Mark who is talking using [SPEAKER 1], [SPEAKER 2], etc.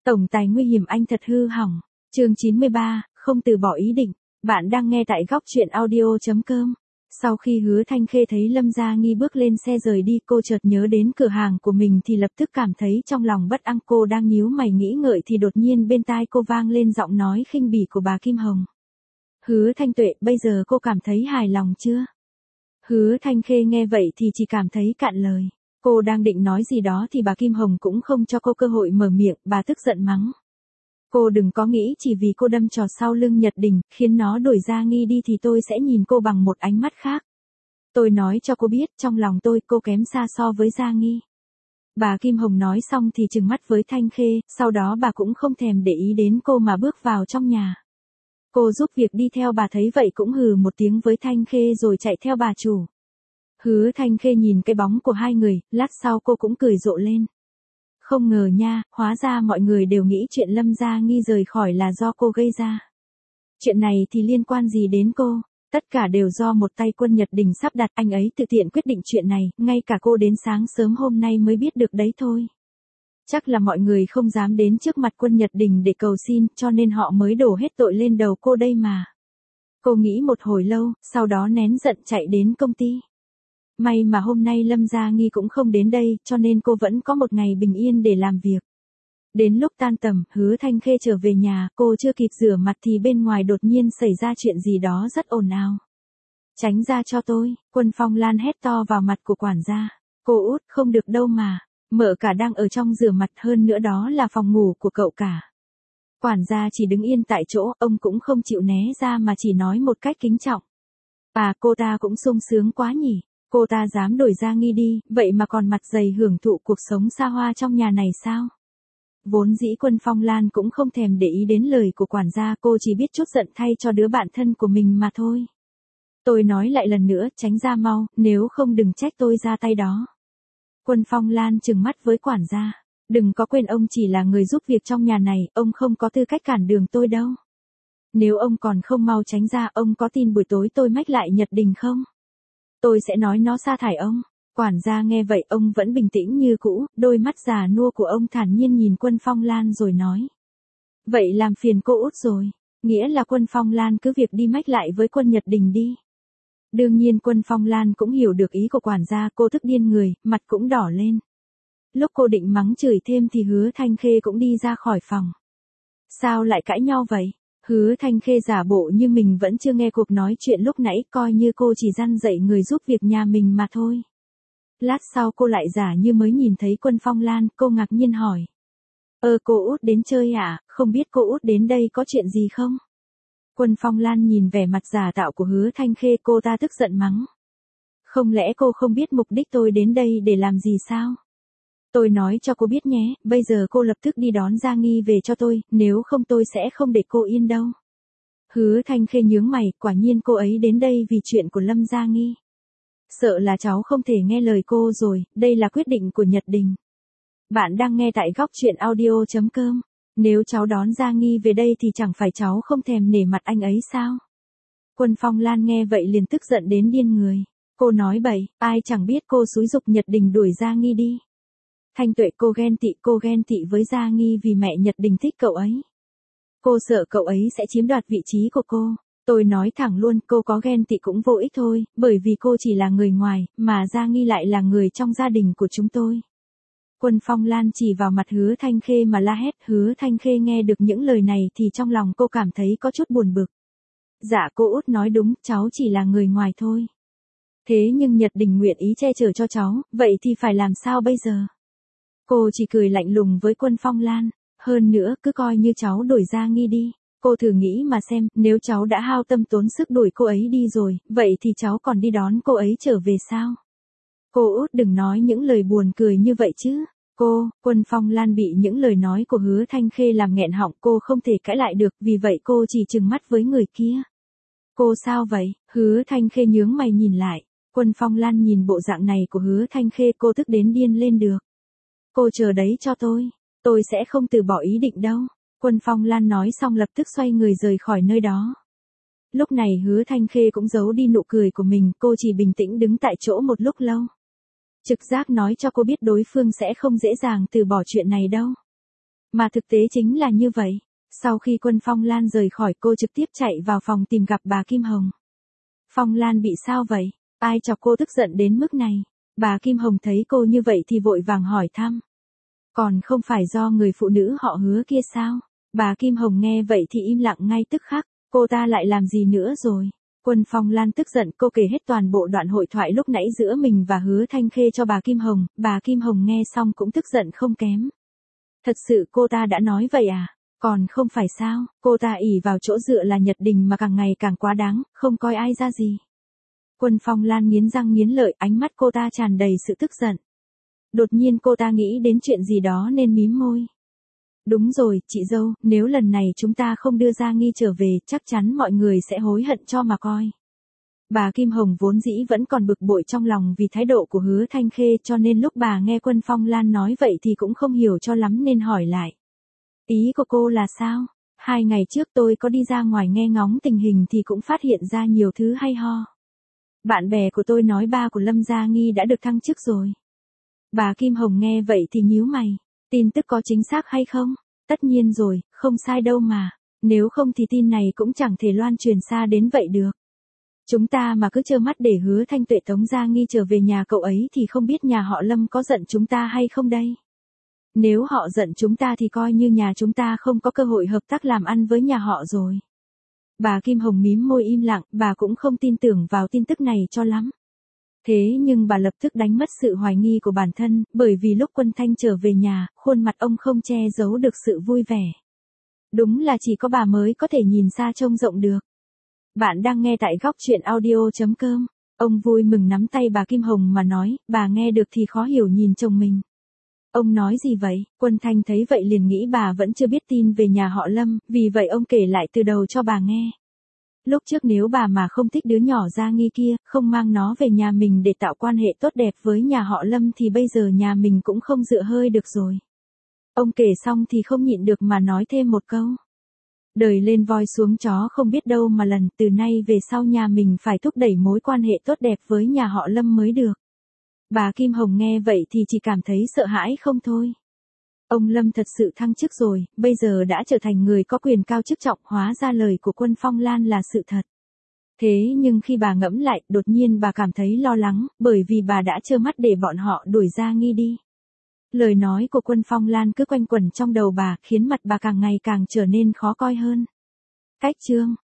[SPEAKER 1] Tổng tài nguy hiểm anh thật hư hỏng. Chương 93, không từ bỏ ý định. Bạn đang nghe tại góc truyện audio.com. Sau khi Hứa Thanh Khê thấy Lâm Gia Nghi bước lên xe rời đi, cô chợt nhớ đến cửa hàng của mình thì lập tức cảm thấy trong lòng bất an. Cô đang nhíu mày nghĩ ngợi thì đột nhiên bên tai cô vang lên giọng nói khinh bỉ của bà Kim Hồng. Hứa Thanh Tuệ, bây giờ cô cảm thấy hài lòng chưa? Hứa Thanh Khê nghe vậy thì chỉ cảm thấy cạn lời. Cô đang định nói gì đó thì bà Kim Hồng cũng không cho cô cơ hội mở miệng, bà tức giận mắng. Cô đừng có nghĩ chỉ vì cô đâm trò sau lưng Nhật Đình, khiến nó đuổi Gia Nghi đi thì tôi sẽ nhìn cô bằng một ánh mắt khác. Tôi nói cho cô biết, trong lòng tôi cô kém xa so với Gia Nghi. Bà Kim Hồng nói xong thì trừng mắt với Thanh Khê, sau đó bà cũng không thèm để ý đến cô mà bước vào trong nhà. Cô giúp việc đi theo bà thấy vậy cũng hừ một tiếng với Thanh Khê rồi chạy theo bà chủ. Hứa Thanh Khê nhìn cái bóng của hai người, lát sau cô cũng cười rộ lên. Không ngờ nha, hóa ra mọi người đều nghĩ chuyện Lâm Gia Nghi rời khỏi là do cô gây ra. Chuyện này thì liên quan gì đến cô? Tất cả đều do một tay Quân Nhật Đình sắp đặt, anh ấy tự tiện quyết định chuyện này, ngay cả cô đến sáng sớm hôm nay mới biết được đấy thôi. Chắc là mọi người không dám đến trước mặt Quân Nhật Đình để cầu xin, cho nên họ mới đổ hết tội lên đầu cô đây mà. Cô nghĩ một hồi lâu, sau đó nén giận chạy đến công ty. May mà hôm nay Lâm Gia Nghi cũng không đến đây, cho nên cô vẫn có một ngày bình yên để làm việc. Đến lúc tan tầm, Hứa Thanh Khê trở về nhà, cô chưa kịp rửa mặt thì bên ngoài đột nhiên xảy ra chuyện gì đó rất ồn ào. Tránh ra cho tôi, Quân Phong Lan hét to vào mặt của quản gia. Cô út, không được đâu mà, mợ cả đang ở trong rửa mặt, hơn nữa đó là phòng ngủ của cậu cả. Quản gia chỉ đứng yên tại chỗ, ông cũng không chịu né ra mà chỉ nói một cách kính trọng. Cô ta cũng sung sướng quá nhỉ. Cô ta dám đổi Gia Nghi đi, vậy mà còn mặt dày hưởng thụ cuộc sống xa hoa trong nhà này sao? Vốn dĩ Quân Phong Lan cũng không thèm để ý đến lời của quản gia, cô chỉ biết chút giận thay cho đứa bạn thân của mình mà thôi. Tôi nói lại lần nữa, tránh ra mau, nếu không đừng trách tôi ra tay đó. Quân Phong Lan trừng mắt với quản gia. Đừng có quên ông chỉ là người giúp việc trong nhà này, ông không có tư cách cản đường tôi đâu. Nếu ông còn không mau tránh ra, ông có tin buổi tối tôi mách lại Nhật Đình không? Tôi sẽ nói nó sa thải ông. Quản gia nghe vậy ông vẫn bình tĩnh như cũ, đôi mắt già nua của ông thản nhiên nhìn Quân Phong Lan rồi nói. Vậy làm phiền cô út rồi. Nghĩa là Quân Phong Lan cứ việc đi mách lại với Quân Nhật Đình đi. Đương nhiên Quân Phong Lan cũng hiểu được ý của quản gia, cô tức điên người, mặt cũng đỏ lên. Lúc cô định mắng chửi thêm thì Hứa Thanh Khê cũng đi ra khỏi phòng. Sao lại cãi nhau vậy? Hứa Thanh Khê giả bộ như mình vẫn chưa nghe cuộc nói chuyện lúc nãy, coi như cô chỉ răn dạy người giúp việc nhà mình mà thôi. Lát sau cô lại giả như mới nhìn thấy Quân Phong Lan, cô ngạc nhiên hỏi. Cô út đến chơi à, không biết cô út đến đây có chuyện gì không? Quân Phong Lan nhìn vẻ mặt giả tạo của Hứa Thanh Khê, cô ta tức giận mắng. Không lẽ cô không biết mục đích tôi đến đây để làm gì sao? Tôi nói cho cô biết nhé, bây giờ cô lập tức đi đón Gia Nghi về cho tôi, nếu không tôi sẽ không để cô yên đâu. Hứa Thanh Khê nhướng mày, quả nhiên cô ấy đến đây vì chuyện của Lâm Gia Nghi. Sợ là cháu không thể nghe lời cô rồi, đây là quyết định của Nhật Đình. Bạn đang nghe tại góc truyện audio.com. Nếu cháu đón Gia Nghi về đây thì chẳng phải cháu không thèm nể mặt anh ấy sao? Quân Phong Lan nghe vậy liền tức giận đến điên người. Cô nói bậy, ai chẳng biết cô xúi giục Nhật Đình đuổi Gia Nghi đi. Thanh Tuệ, cô ghen tị với Gia Nghi vì mẹ Nhật Đình thích cậu ấy. Cô sợ cậu ấy sẽ chiếm đoạt vị trí của cô. Tôi nói thẳng luôn, cô có ghen tị cũng vô ích thôi, bởi vì cô chỉ là người ngoài, mà Gia Nghi lại là người trong gia đình của chúng tôi. Quân Phong Lan chỉ vào mặt Hứa Thanh Khê mà la hét. Hứa Thanh Khê nghe được những lời này thì trong lòng cô cảm thấy có chút buồn bực. Dạ cô út nói đúng, cháu chỉ là người ngoài thôi. Thế nhưng Nhật Đình nguyện ý che chở cho cháu, vậy thì phải làm sao bây giờ? Cô chỉ cười lạnh lùng với Quân Phong Lan. Hơn nữa, cứ coi như cháu đuổi Gia Nghi đi. Cô thử nghĩ mà xem, nếu cháu đã hao tâm tốn sức đuổi cô ấy đi rồi, vậy thì cháu còn đi đón cô ấy trở về sao? Cô út đừng nói những lời buồn cười như vậy chứ. Quân Phong Lan bị những lời nói của Hứa Thanh Khê làm nghẹn họng, cô không thể cãi lại được, vì vậy cô chỉ trừng mắt với người kia. Cô sao vậy? Hứa Thanh Khê nhướng mày nhìn lại. Quân Phong Lan nhìn bộ dạng này của Hứa Thanh Khê, cô tức đến điên lên được. Cô chờ đấy cho tôi sẽ không từ bỏ ý định đâu. Quân Phong Lan nói xong lập tức xoay người rời khỏi nơi đó. Lúc này Hứa Thanh Khê cũng giấu đi nụ cười của mình, cô chỉ bình tĩnh đứng tại chỗ một lúc lâu. Trực giác nói cho cô biết đối phương sẽ không dễ dàng từ bỏ chuyện này đâu. Mà thực tế chính là như vậy. Sau khi Quân Phong Lan rời khỏi cô trực tiếp chạy vào phòng tìm gặp bà Kim Hồng. Phong Lan bị sao vậy? Ai chọc cô tức giận đến mức này? Bà Kim Hồng thấy cô như vậy thì vội vàng hỏi thăm. Còn không phải do người phụ nữ họ Hứa kia sao? Bà Kim Hồng nghe vậy thì im lặng ngay tức khắc. Cô ta lại làm gì nữa rồi? Quân Phong Lan tức giận, cô kể hết toàn bộ đoạn hội thoại lúc nãy giữa mình và Hứa Thanh Khê cho bà Kim Hồng nghe xong cũng tức giận không kém. Thật sự cô ta đã nói vậy à? Còn không phải sao, cô ta ỷ vào chỗ dựa là Nhật Đình mà càng ngày càng quá đáng, không coi ai ra gì. Quân Phong Lan nghiến răng nghiến lợi, ánh mắt cô ta tràn đầy sự tức giận. Đột nhiên cô ta nghĩ đến chuyện gì đó nên mím môi. Đúng rồi, chị dâu, nếu lần này chúng ta không đưa Gia Nghi trở về, chắc chắn mọi người sẽ hối hận cho mà coi. Bà Kim Hồng vốn dĩ vẫn còn bực bội trong lòng vì thái độ của Hứa Thanh Khê, cho nên lúc bà nghe Quân Phong Lan nói vậy thì cũng không hiểu cho lắm nên hỏi lại. Ý của cô là sao? 2 ngày trước tôi có đi ra ngoài nghe ngóng tình hình thì cũng phát hiện ra nhiều thứ hay ho. Bạn bè của tôi nói ba của Lâm Gia Nghi đã được thăng chức rồi. Bà Kim Hồng nghe vậy thì nhíu mày. Tin tức có chính xác hay không? Tất nhiên rồi, không sai đâu mà. Nếu không thì tin này cũng chẳng thể loan truyền xa đến vậy được. Chúng ta mà cứ trơ mắt để Hứa Thanh Tuệ Tống Gia Nghi trở về nhà cậu ấy thì không biết nhà họ Lâm có giận chúng ta hay không đây. Nếu họ giận chúng ta thì coi như nhà chúng ta không có cơ hội hợp tác làm ăn với nhà họ rồi. Bà Kim Hồng mím môi im lặng, bà cũng không tin tưởng vào tin tức này cho lắm. Thế nhưng bà lập tức đánh mất sự hoài nghi của bản thân, bởi vì lúc Quân Thanh trở về nhà, khuôn mặt ông không che giấu được sự vui vẻ. Đúng là chỉ có bà mới có thể nhìn xa trông rộng được. Bạn đang nghe tại góc truyện audio.com. Ông vui mừng nắm tay bà Kim Hồng mà nói, bà nghe được thì khó hiểu nhìn chồng mình. Ông nói gì vậy? Quân Thanh thấy vậy liền nghĩ bà vẫn chưa biết tin về nhà họ Lâm, vì vậy ông kể lại từ đầu cho bà nghe. Lúc trước nếu bà mà không thích đứa nhỏ Gia Nghi kia, không mang nó về nhà mình để tạo quan hệ tốt đẹp với nhà họ Lâm thì bây giờ nhà mình cũng không dựa hơi được rồi. Ông kể xong thì không nhịn được mà nói thêm một câu. Đời lên voi xuống chó không biết đâu mà lần, từ nay về sau nhà mình phải thúc đẩy mối quan hệ tốt đẹp với nhà họ Lâm mới được. Bà Kim Hồng nghe vậy thì chỉ cảm thấy sợ hãi không thôi. Ông Lâm thật sự thăng chức rồi, bây giờ đã trở thành người có quyền cao chức trọng, hóa ra lời của Quân Phong Lan là sự thật. Thế nhưng khi bà ngẫm lại, đột nhiên bà cảm thấy lo lắng, bởi vì bà đã trơ mắt để bọn họ đuổi Gia Nghi đi. Lời nói của Quân Phong Lan cứ quanh quẩn trong đầu bà, khiến mặt bà càng ngày càng trở nên khó coi hơn. Cách chương